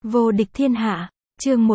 Vô địch thiên hạ, chương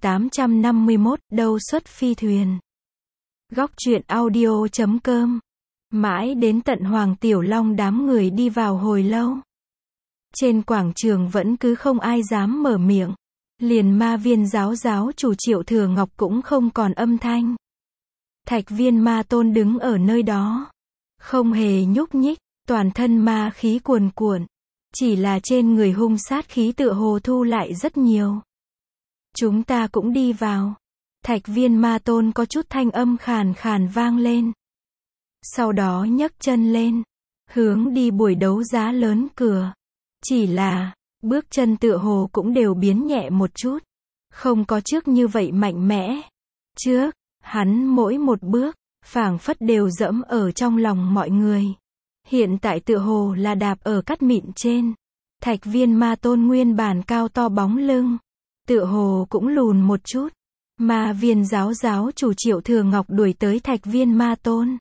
1851, đâu xuất phi thuyền. Góc truyện audio.com. Mãi đến tận Hoàng Tiểu Long đám người đi vào hồi lâu. Trên quảng trường vẫn cứ không ai dám mở miệng. Liền ma viên giáo chủ Triệu Thừa Ngọc cũng không còn âm thanh. Thạch viên ma tôn đứng ở nơi đó. Không hề nhúc nhích, toàn thân ma khí cuồn cuộn. Chỉ là trên người hung sát khí tựa hồ thu lại rất nhiều. Chúng ta cũng đi vào. Thạch viên ma tôn có chút thanh âm khàn khàn vang lên. Sau đó nhấc chân lên. Hướng đi buổi đấu giá lớn cửa. Chỉ là, bước chân tựa hồ cũng đều biến nhẹ một chút. Không có trước như vậy mạnh mẽ. Trước, hắn mỗi một bước, phảng phất đều dẫm ở trong lòng mọi người. Hiện tại tựa hồ là đạp ở cát mịn trên. Thạch viên ma tôn nguyên bản cao to bóng lưng. Tựa hồ cũng lùn một chút. Ma viên giáo chủ Triệu Thừa Ngọc đuổi tới thạch viên ma tôn.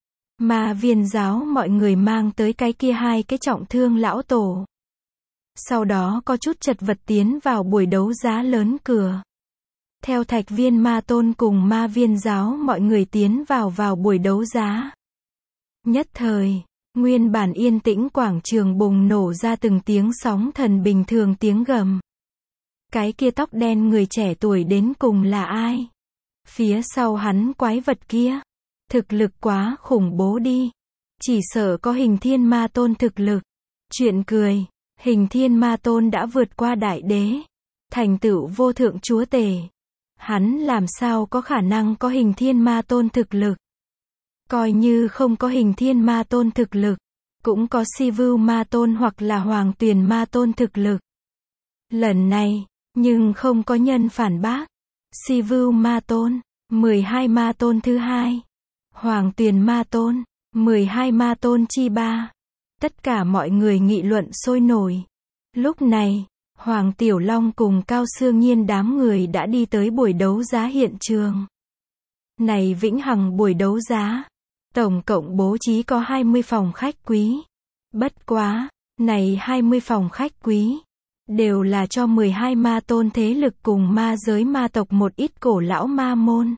Ma viên giáo mọi người mang tới cái kia hai cái trọng thương lão tổ. Sau đó có chút chật vật tiến vào buổi đấu giá lớn cửa. Theo thạch viên ma tôn cùng ma viên giáo mọi người tiến vào buổi đấu giá. Nhất thời, nguyên bản yên tĩnh quảng trường bùng nổ ra từng tiếng sóng thần bình thường tiếng gầm. Cái kia tóc đen người trẻ tuổi đến cùng là ai? Phía sau hắn quái vật kia. Thực lực quá khủng bố đi. Chỉ sợ có hình thiên ma tôn thực lực. Chuyện cười, hình thiên ma tôn đã vượt qua đại đế. Thành tựu vô thượng chúa tể. Hắn làm sao có khả năng có hình thiên ma tôn thực lực? Coi như không có hình thiên ma tôn thực lực. Cũng có si vưu ma tôn hoặc là hoàng tuyền ma tôn thực lực. Lần này, nhưng không có nhân phản bác. Si vưu ma tôn, 12 ma tôn thứ hai. Hoàng tuyền ma tôn, 12 ma tôn chi ba. Tất cả mọi người nghị luận sôi nổi. Lúc này, Hoàng Tiểu Long cùng Cao Sương Nhiên đám người đã đi tới buổi đấu giá hiện trường. Này vĩnh hằng buổi đấu giá. Tổng cộng bố trí có 20 phòng khách quý. Bất quá, này 20 phòng khách quý. Đều là cho 12 ma tôn thế lực cùng ma giới ma tộc một ít cổ lão ma môn.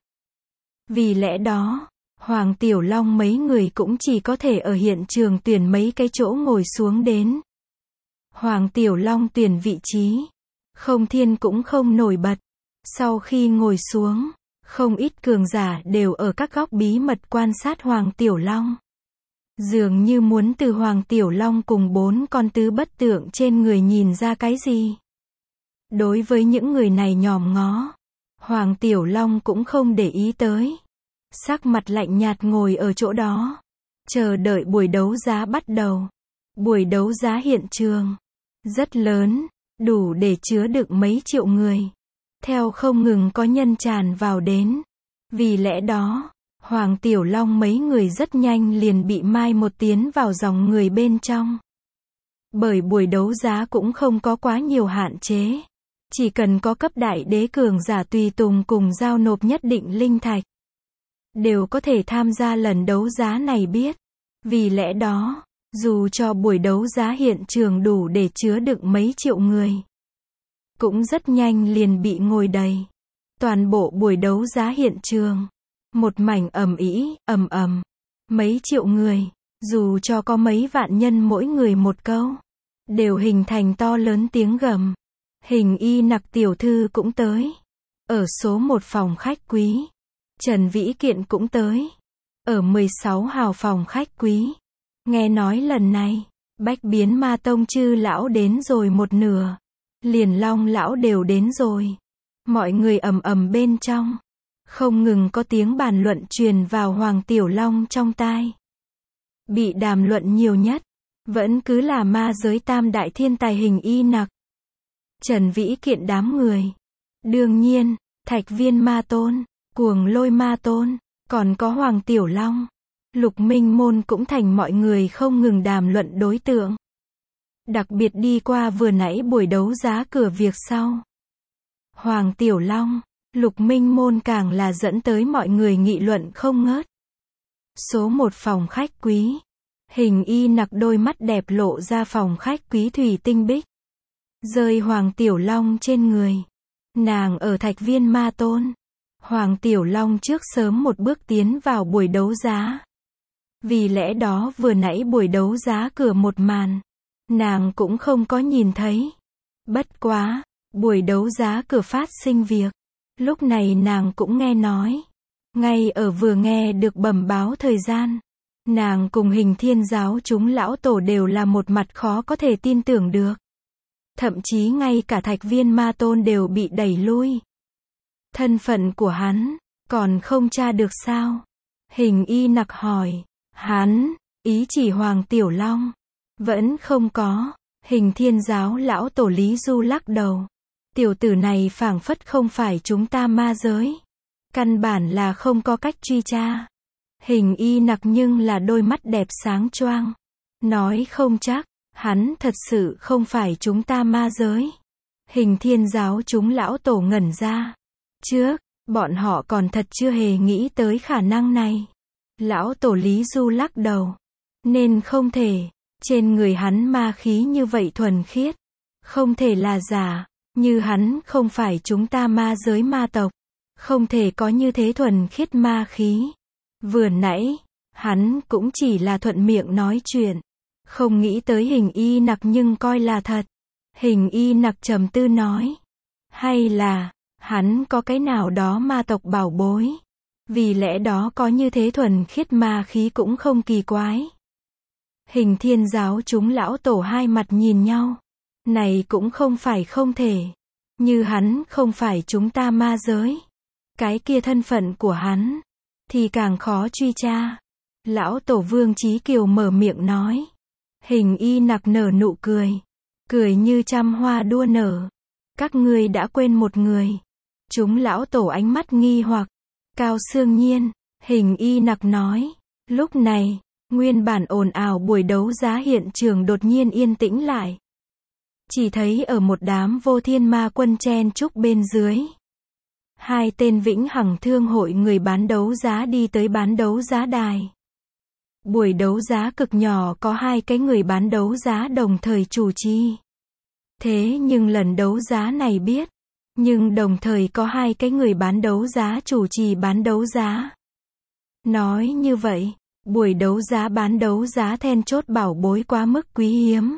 Vì lẽ đó, Hoàng Tiểu Long mấy người cũng chỉ có thể ở hiện trường tuyển mấy cái chỗ ngồi xuống đến. Hoàng Tiểu Long tuyển vị trí. Không thiên cũng không nổi bật. Sau khi ngồi xuống, không ít cường giả đều ở các góc bí mật quan sát Hoàng Tiểu Long. Dường như muốn từ Hoàng Tiểu Long cùng 4 con tứ bất tượng trên người nhìn ra cái gì. Đối với những người này nhòm ngó, Hoàng Tiểu Long cũng không để ý tới. Sắc mặt lạnh nhạt ngồi ở chỗ đó. Chờ đợi buổi đấu giá bắt đầu. Buổi đấu giá hiện trường. Rất lớn, đủ để chứa đựng mấy triệu người. Theo không ngừng có nhân tràn vào đến. Vì lẽ đó, Hoàng Tiểu Long mấy người rất nhanh liền bị mai một tiến vào dòng người bên trong. Bởi buổi đấu giá cũng không có quá nhiều hạn chế. Chỉ cần có cấp đại đế cường giả tùy tùng cùng giao nộp nhất định linh thạch. Đều có thể tham gia lần đấu giá này biết. Vì lẽ đó, dù cho buổi đấu giá hiện trường đủ để chứa đựng mấy triệu người. Cũng rất nhanh liền bị ngồi đầy. Toàn bộ buổi đấu giá hiện trường. Một mảnh ầm ĩ, ầm ầm. Mấy triệu người, dù cho có mấy vạn nhân mỗi người một câu. Đều hình thành to lớn tiếng gầm. Hình y nặc tiểu thư cũng tới. Ở số 1 phòng khách quý. Trần Vĩ Kiện cũng tới. Ở 16 hào phòng khách quý. Nghe nói lần này, Bách Biến Ma Tông chư lão đến rồi một nửa. Liền Long lão đều đến rồi. Mọi người ầm ầm bên trong. Không ngừng có tiếng bàn luận truyền vào Hoàng Tiểu Long trong tai. Bị đàm luận nhiều nhất, vẫn cứ là ma giới tam đại thiên tài hình y nặc. Trần Vĩ Kiện đám người. Đương nhiên, Thạch viên ma tôn, Cuồng Lôi ma tôn, còn có Hoàng Tiểu Long. Lục Minh Môn cũng thành mọi người không ngừng đàm luận đối tượng. Đặc biệt đi qua vừa nãy buổi đấu giá cửa việc sau. Hoàng Tiểu Long, Lục Minh Môn càng là dẫn tới mọi người nghị luận không ngớt. Số 1 phòng khách quý. Hình y nặc đôi mắt đẹp lộ ra phòng khách quý thủy tinh bích. rơi Hoàng Tiểu Long trên người. Nàng ở Thạch Viên Ma Tôn. Hoàng Tiểu Long trước sớm một bước tiến vào buổi đấu giá. Vì lẽ đó vừa nãy buổi đấu giá cửa một màn, nàng cũng không có nhìn thấy. Bất quá, buổi đấu giá cửa phát sinh việc. Lúc này nàng cũng nghe nói. Ngay ở vừa nghe được bẩm báo thời gian, nàng cùng Hình Thiên giáo chúng lão tổ đều là một mặt khó có thể tin tưởng được. Thậm chí ngay cả Thạch Viên Ma Tôn đều bị đẩy lui. Thân phận của hắn, còn không tra được sao? Hình Y Nặc hỏi. Hắn, ý chỉ Hoàng Tiểu Long. Vẫn không có. Hình Thiên giáo lão tổ Lý Du lắc đầu. Tiểu tử này phảng phất không phải chúng ta ma giới. Căn bản là không có cách truy tra. Hình Y Nặc nhưng là đôi mắt đẹp sáng choang. Nói không chắc, hắn thật sự không phải chúng ta ma giới. Hình Thiên giáo chúng lão tổ ngẩn ra. Trước, bọn họ còn thật chưa hề nghĩ tới khả năng này. Lão tổ Lý Du lắc đầu. Nên không thể, trên người hắn ma khí như vậy thuần khiết. Không thể là giả, như hắn không phải chúng ta ma giới ma tộc. Không thể có như thế thuần khiết ma khí. Vừa nãy, hắn cũng chỉ là thuận miệng nói chuyện. Không nghĩ tới Hình Y Nặc nhưng coi là thật. Hình Y Nặc trầm tư nói. Hay là, hắn có cái nào đó ma tộc bảo bối. Vì lẽ đó có như thế thuần khiết ma khí cũng không kỳ quái. Hình Thiên giáo chúng lão tổ hai mặt nhìn nhau. Này cũng không phải không thể. Như hắn không phải chúng ta ma giới. Cái kia thân phận của hắn, thì càng khó truy tra. Lão tổ Vương Chí Kiều mở miệng nói. Hình Y Nặc nở nụ cười. Cười như trăm hoa đua nở. Các ngươi đã quên một người. Chúng lão tổ ánh mắt nghi hoặc. Cao Sương Nhiên, Hình Y Nặc nói. Lúc này, nguyên bản ồn ào buổi đấu giá hiện trường đột nhiên yên tĩnh lại. Chỉ thấy ở một đám vô thiên ma quân chen chúc bên dưới. Hai tên vĩnh hằng thương hội người bán đấu giá đi tới bán đấu giá đài. Buổi đấu giá cực nhỏ có hai cái người bán đấu giá đồng thời chủ trì. Thế nhưng lần đấu giá này biết. Nhưng đồng thời có hai cái người bán đấu giá chủ trì bán đấu giá. Nói như vậy, buổi đấu giá bán đấu giá then chốt bảo bối quá mức quý hiếm.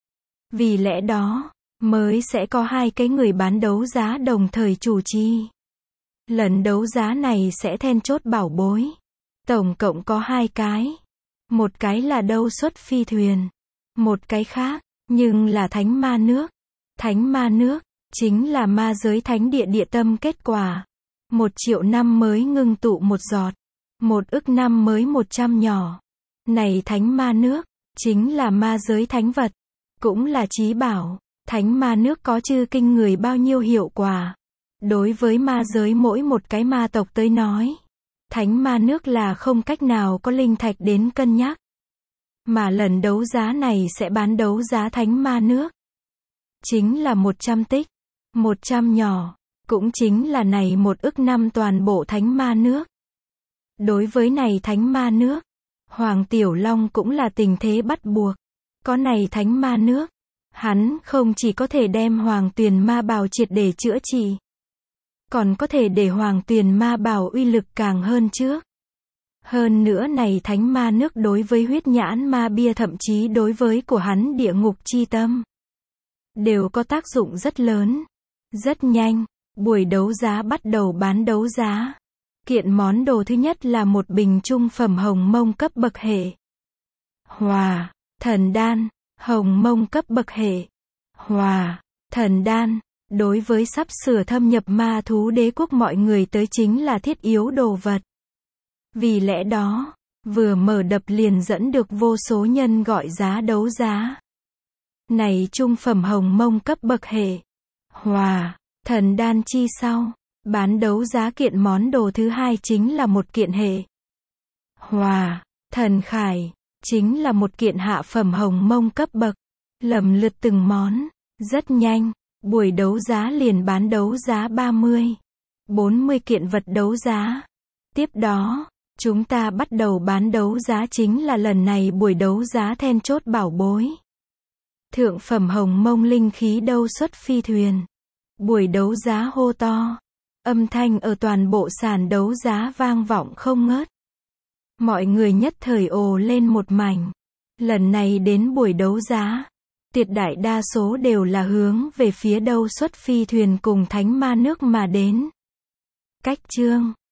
Vì lẽ đó, mới sẽ có hai cái người bán đấu giá đồng thời chủ trì. Lần đấu giá này sẽ then chốt bảo bối. Tổng cộng có hai cái. Một cái là Đâu Xuất Phi Thuyền. Một cái khác, nhưng là Thánh Ma Nước. Thánh Ma Nước, chính là ma giới thánh địa địa tâm kết quả. 1 triệu năm mới ngưng tụ một giọt. 1 ức năm mới 100 nhỏ. Này Thánh Ma Nước, chính là ma giới thánh vật. Cũng là chí bảo. Thánh Ma Nước có chư kinh người bao nhiêu hiệu quả. Đối với ma giới mỗi một cái ma tộc tới nói. Thánh Ma Nước là không cách nào có linh thạch đến cân nhắc. Mà lần đấu giá này sẽ bán đấu giá Thánh Ma Nước. Chính là 100 tích. 100 nhỏ. Cũng chính là này 1 ức năm toàn bộ Thánh Ma Nước. Đối với này Thánh Ma Nước, Hoàng Tiểu Long cũng là tình thế bắt buộc. Có này Thánh Ma Nước, hắn không chỉ có thể đem Hoàng Tuyền Ma Bào triệt để chữa trị, còn có thể để Hoàng Tuyền Ma Bào uy lực càng hơn trước. Hơn nữa này Thánh Ma Nước đối với huyết nhãn ma bia thậm chí đối với của hắn địa ngục chi tâm, đều có tác dụng rất lớn. Rất nhanh, buổi đấu giá bắt đầu bán đấu giá. Kiện món đồ thứ nhất là một bình trung phẩm hồng mông cấp bậc hệ. Hòa, thần đan, hồng mông cấp bậc hệ. Hòa, thần đan, đối với sắp sửa thâm nhập ma thú đế quốc mọi người tới chính là thiết yếu đồ vật. Vì lẽ đó, vừa mở đập liền dẫn được vô số nhân gọi giá đấu giá. Này trung phẩm hồng mông cấp bậc hệ. Hòa, thần đan chi sau, bán đấu giá kiện món đồ thứ hai chính là một kiện hệ. Hòa, thần khải, chính là một kiện hạ phẩm hồng mông cấp bậc. Lầm lượt từng món, rất nhanh, buổi đấu giá liền bán đấu giá 30, 40 kiện vật đấu giá. Tiếp đó, chúng ta bắt đầu bán đấu giá chính là lần này buổi đấu giá then chốt bảo bối. Thượng phẩm hồng mông linh khí đâu xuất phi thuyền. Buổi đấu giá hô to. Âm thanh ở toàn bộ sàn đấu giá vang vọng không ngớt. Mọi người nhất thời ồ lên một mảnh. Lần này đến buổi đấu giá, tuyệt đại đa số đều là hướng về phía đâu xuất phi thuyền cùng thánh ma nước mà đến. Cách chương